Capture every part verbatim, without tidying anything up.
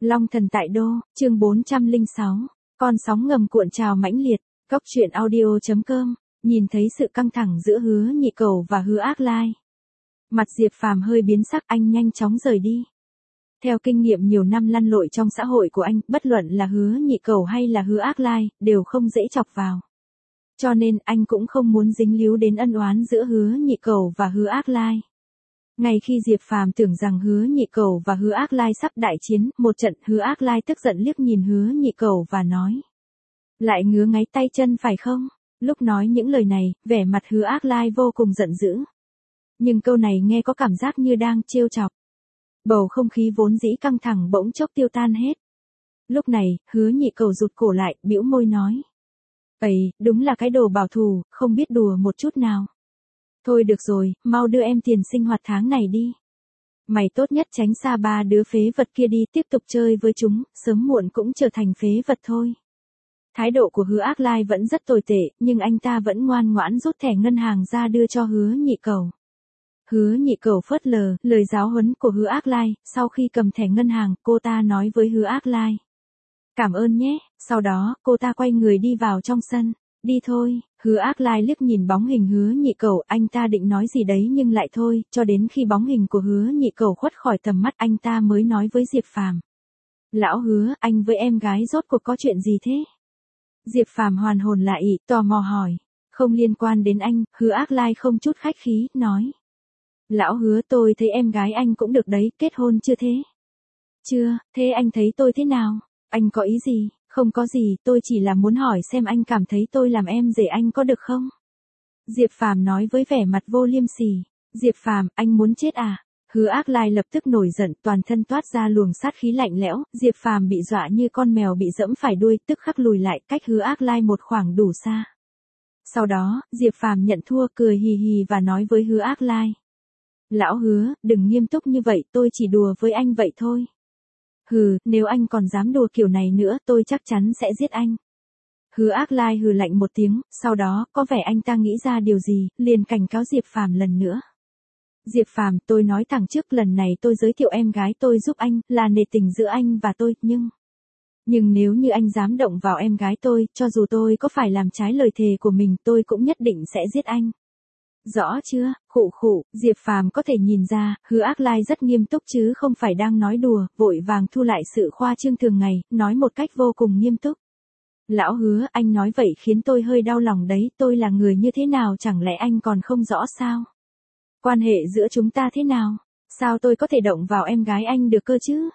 Long thần tại đô, chương bốn trăm lẻ sáu, con sóng ngầm cuộn trào mãnh liệt, góc truyện audio chấm com, nhìn thấy sự căng thẳng giữa Hứa Nhị Cẩu và Hứa Ác Lai. Mặt Diệp Phàm hơi biến sắc, anh nhanh chóng rời đi. Theo kinh nghiệm nhiều năm lăn lội trong xã hội của anh, bất luận là Hứa Nhị Cẩu hay là Hứa Ác Lai, đều không dễ chọc vào. Cho nên anh cũng không muốn dính líu đến ân oán giữa Hứa Nhị Cẩu và Hứa Ác Lai. Ngay khi Diệp Phàm tưởng rằng Hứa Nhị Cẩu và Hứa Ác Lai sắp đại chiến, một trận, Hứa Ác Lai tức giận liếc nhìn Hứa Nhị Cẩu và nói: "Lại ngứa ngáy tay chân phải không?" Lúc nói những lời này, vẻ mặt Hứa Ác Lai vô cùng giận dữ. Nhưng câu này nghe có cảm giác như đang trêu chọc. Bầu không khí vốn dĩ căng thẳng bỗng chốc tiêu tan hết. Lúc này, Hứa Nhị Cẩu rụt cổ lại, bĩu môi nói: "Ây, đúng là cái đồ bảo thủ, không biết đùa một chút nào. Thôi được rồi, mau đưa em tiền sinh hoạt tháng này đi. Mày tốt nhất tránh xa ba đứa phế vật kia đi, tiếp tục chơi với chúng, sớm muộn cũng trở thành phế vật thôi." Thái độ của Hứa Ác Lai vẫn rất tồi tệ, nhưng anh ta vẫn ngoan ngoãn rút thẻ ngân hàng ra đưa cho Hứa Nhị Cẩu. Hứa Nhị Cẩu phớt lờ lời giáo huấn của Hứa Ác Lai, sau khi cầm thẻ ngân hàng, cô ta nói với Hứa Ác Lai: "Cảm ơn nhé." Sau đó, cô ta quay người đi vào trong sân. "Đi thôi." Hứa Ác Lai liếc nhìn bóng hình Hứa Nhị Cẩu, anh ta định nói gì đấy nhưng lại thôi, cho đến khi bóng hình của Hứa Nhị Cẩu khuất khỏi tầm mắt, anh ta mới nói với Diệp Phàm: "Lão Hứa, anh với em gái rốt cuộc có chuyện gì thế?" Diệp Phàm hoàn hồn lại, tò mò hỏi: "Không liên quan đến anh." Hứa Ác Lai không chút khách khí, nói: "Lão Hứa, tôi thấy em gái anh cũng được đấy, kết hôn chưa thế?" "Chưa." "Thế anh thấy tôi thế nào?" "Anh có ý gì?" "Không có gì, tôi chỉ là muốn hỏi xem anh cảm thấy tôi làm em rể anh có được không?" Diệp Phàm nói với vẻ mặt vô liêm sỉ. "Diệp Phàm, anh muốn chết à?" Hứa Ác Lai lập tức nổi giận, toàn thân toát ra luồng sát khí lạnh lẽo, Diệp Phàm bị dọa như con mèo bị dẫm phải đuôi, tức khắc lùi lại, cách Hứa Ác Lai một khoảng đủ xa. Sau đó, Diệp Phàm nhận thua, cười hì hì và nói với Hứa Ác Lai: "Lão Hứa, đừng nghiêm túc như vậy, tôi chỉ đùa với anh vậy thôi." "Hừ, nếu anh còn dám đùa kiểu này nữa, tôi chắc chắn sẽ giết anh." Hứa Ác Lai hừ lạnh một tiếng, sau đó, có vẻ anh ta nghĩ ra điều gì, liền cảnh cáo Diệp Phàm lần nữa. "Diệp Phàm, tôi nói thẳng trước, lần này tôi giới thiệu em gái tôi giúp anh, là nể tình giữa anh và tôi, nhưng... Nhưng nếu như anh dám động vào em gái tôi, cho dù tôi có phải làm trái lời thề của mình, tôi cũng nhất định sẽ giết anh. Rõ chưa?" Khụ khụ, Diệp Phàm có thể nhìn ra, Hứa Ác Lai rất nghiêm túc chứ không phải đang nói đùa, vội vàng thu lại sự khoa trương thường ngày, nói một cách vô cùng nghiêm túc: "Lão Hứa, anh nói vậy khiến tôi hơi đau lòng đấy, tôi là người như thế nào chẳng lẽ anh còn không rõ sao? Quan hệ giữa chúng ta thế nào? Sao tôi có thể động vào em gái anh được cơ chứ?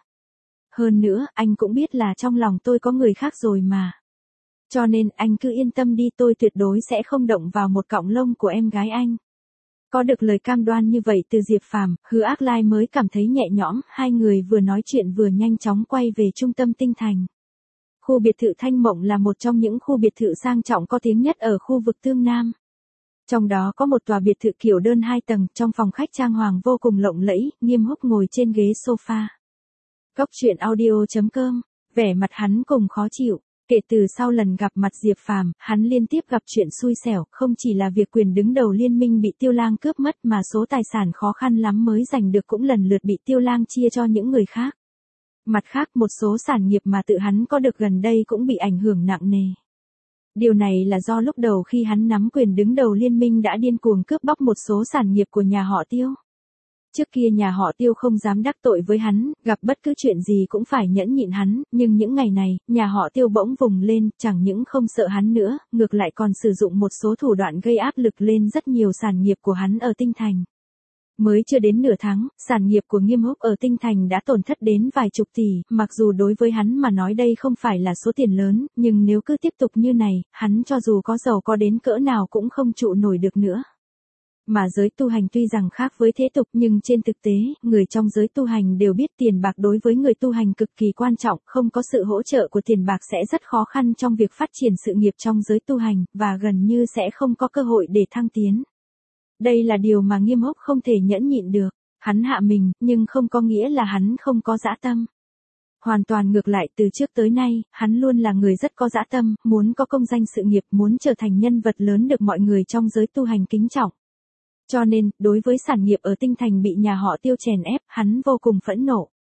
Hơn nữa, anh cũng biết là trong lòng tôi có người khác rồi mà. Cho nên, anh cứ yên tâm đi, tôi tuyệt đối sẽ không động vào một cọng lông của em gái anh." Có được lời cam đoan như vậy từ Diệp Phàm, Hứa Ác Lai mới cảm thấy nhẹ nhõm, hai người vừa nói chuyện vừa nhanh chóng quay về trung tâm Tinh Thành. Khu biệt thự Thanh Mộng là một trong những khu biệt thự sang trọng có tiếng nhất ở khu vực Tương Nam. Trong đó có một tòa biệt thự kiểu đơn hai tầng, trong phòng khách trang hoàng vô cùng lộng lẫy, Nghiêm Húc ngồi trên ghế sofa. Góc truyện audio chấm com, vẻ mặt hắn cùng khó chịu. Kể từ sau lần gặp mặt Diệp Phàm, hắn liên tiếp gặp chuyện xui xẻo, không chỉ là việc quyền đứng đầu liên minh bị Tiêu Lang cướp mất mà số tài sản khó khăn lắm mới giành được cũng lần lượt bị Tiêu Lang chia cho những người khác. Mặt khác, một số sản nghiệp mà tự hắn có được gần đây cũng bị ảnh hưởng nặng nề. Điều này là do lúc đầu khi hắn nắm quyền đứng đầu liên minh đã điên cuồng cướp bóc một số sản nghiệp của nhà họ Tiêu. Trước kia nhà họ Tiêu không dám đắc tội với hắn, gặp bất cứ chuyện gì cũng phải nhẫn nhịn hắn, nhưng những ngày này, nhà họ Tiêu bỗng vùng lên, chẳng những không sợ hắn nữa, ngược lại còn sử dụng một số thủ đoạn gây áp lực lên rất nhiều sản nghiệp của hắn ở Tinh Thành. Mới chưa đến nửa tháng, sản nghiệp của Nghiêm Húc ở Tinh Thành đã tổn thất đến vài chục tỷ, mặc dù đối với hắn mà nói đây không phải là số tiền lớn, nhưng nếu cứ tiếp tục như này, hắn cho dù có giàu có đến cỡ nào cũng không trụ nổi được nữa. Mà giới tu hành tuy rằng khác với thế tục nhưng trên thực tế, người trong giới tu hành đều biết tiền bạc đối với người tu hành cực kỳ quan trọng, không có sự hỗ trợ của tiền bạc sẽ rất khó khăn trong việc phát triển sự nghiệp trong giới tu hành, và gần như sẽ không có cơ hội để thăng tiến. Đây là điều mà Nghiêm Húc không thể nhẫn nhịn được. Hắn hạ mình, nhưng không có nghĩa là hắn không có dã tâm. Hoàn toàn ngược lại, từ trước tới nay, hắn luôn là người rất có dã tâm, muốn có công danh sự nghiệp, muốn trở thành nhân vật lớn được mọi người trong giới tu hành kính trọng. Cho nên, đối với sản nghiệp ở Tinh Thành bị nhà họ Tiêu chèn ép, hắn vô cùng phẫn nộ.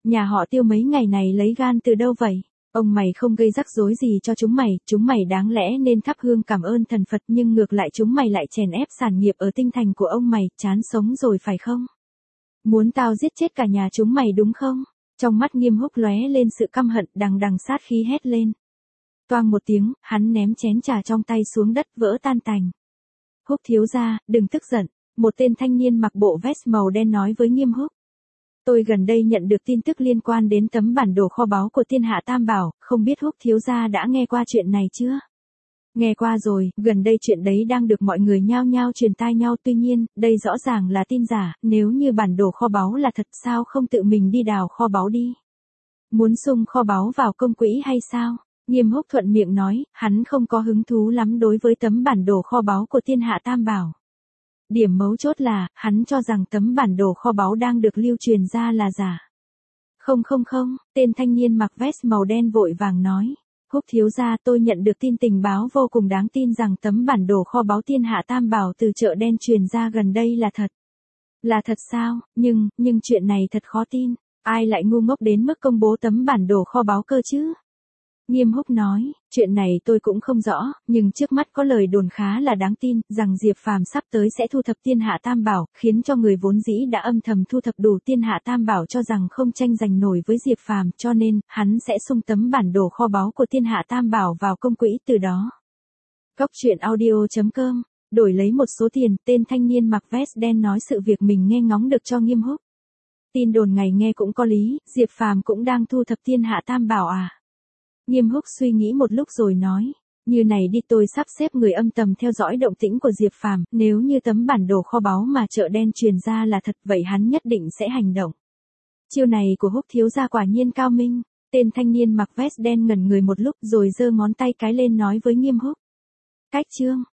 Nhà họ Tiêu mấy ngày này lấy gan từ đâu vậy? Ông mày không gây rắc rối gì cho chúng mày, chúng mày đáng lẽ nên thắp hương cảm ơn thần Phật nhưng ngược lại chúng mày lại chèn ép sản nghiệp ở tinh thành của ông mày, chán sống rồi phải không? Muốn tao giết chết cả nhà chúng mày đúng không? Trong mắt Nghiêm Húc lóe lên sự căm hận, đằng đằng sát khí hét lên. Toang một tiếng, hắn ném chén trà trong tay xuống đất vỡ tan tành. Húc thiếu gia, đừng tức giận, một tên thanh niên mặc bộ vest màu đen nói với Nghiêm Húc. Tôi gần đây nhận được tin tức liên quan đến tấm bản đồ kho báu của Thiên Hạ Tam Bảo, không biết Húc thiếu gia đã nghe qua chuyện này chưa? Nghe qua rồi, gần đây chuyện đấy đang được mọi người nhao nhao truyền tai nhau, tuy nhiên, đây rõ ràng là tin giả, nếu như bản đồ kho báu là thật sao không tự mình đi đào kho báu đi? Muốn xung kho báu vào công quỹ hay sao? Nghiêm Húc thuận miệng nói, hắn không có hứng thú lắm đối với tấm bản đồ kho báu của Thiên Hạ Tam Bảo. Điểm mấu chốt là, hắn cho rằng tấm bản đồ kho báu đang được lưu truyền ra là giả. Không không không, tên thanh niên mặc vest màu đen vội vàng nói. Húc thiếu gia, tôi nhận được tin tình báo vô cùng đáng tin rằng tấm bản đồ kho báu Thiên Hạ Tam Bảo từ chợ đen truyền ra gần đây là thật. Là thật sao? Nhưng, nhưng chuyện này thật khó tin. Ai lại ngu ngốc đến mức công bố tấm bản đồ kho báu cơ chứ? Nghiêm Húc nói, chuyện này tôi cũng không rõ, nhưng trước mắt có lời đồn khá là đáng tin, rằng Diệp Phàm sắp tới sẽ thu thập Thiên Hạ Tam Bảo, khiến cho người vốn dĩ đã âm thầm thu thập đủ Thiên Hạ Tam Bảo cho rằng không tranh giành nổi với Diệp Phàm, cho nên, hắn sẽ xung tấm bản đồ kho báu của Thiên Hạ Tam Bảo vào công quỹ từ đó. Góc truyện audio chấm com, đổi lấy một số tiền, tên thanh niên mặc vest đen nói sự việc mình nghe ngóng được cho Nghiêm Húc. Tin đồn ngày nghe cũng có lý, Diệp Phàm cũng đang thu thập Thiên Hạ Tam Bảo à? Nghiêm Húc suy nghĩ một lúc rồi nói, như này đi, tôi sắp xếp người âm thầm theo dõi động tĩnh của Diệp Phàm, nếu như tấm bản đồ kho báu mà chợ đen truyền ra là thật, vậy hắn nhất định sẽ hành động. Chiêu này của Húc thiếu gia quả nhiên cao minh, tên thanh niên mặc vest đen ngẩn người một lúc rồi giơ ngón tay cái lên nói với Nghiêm Húc. Cách chương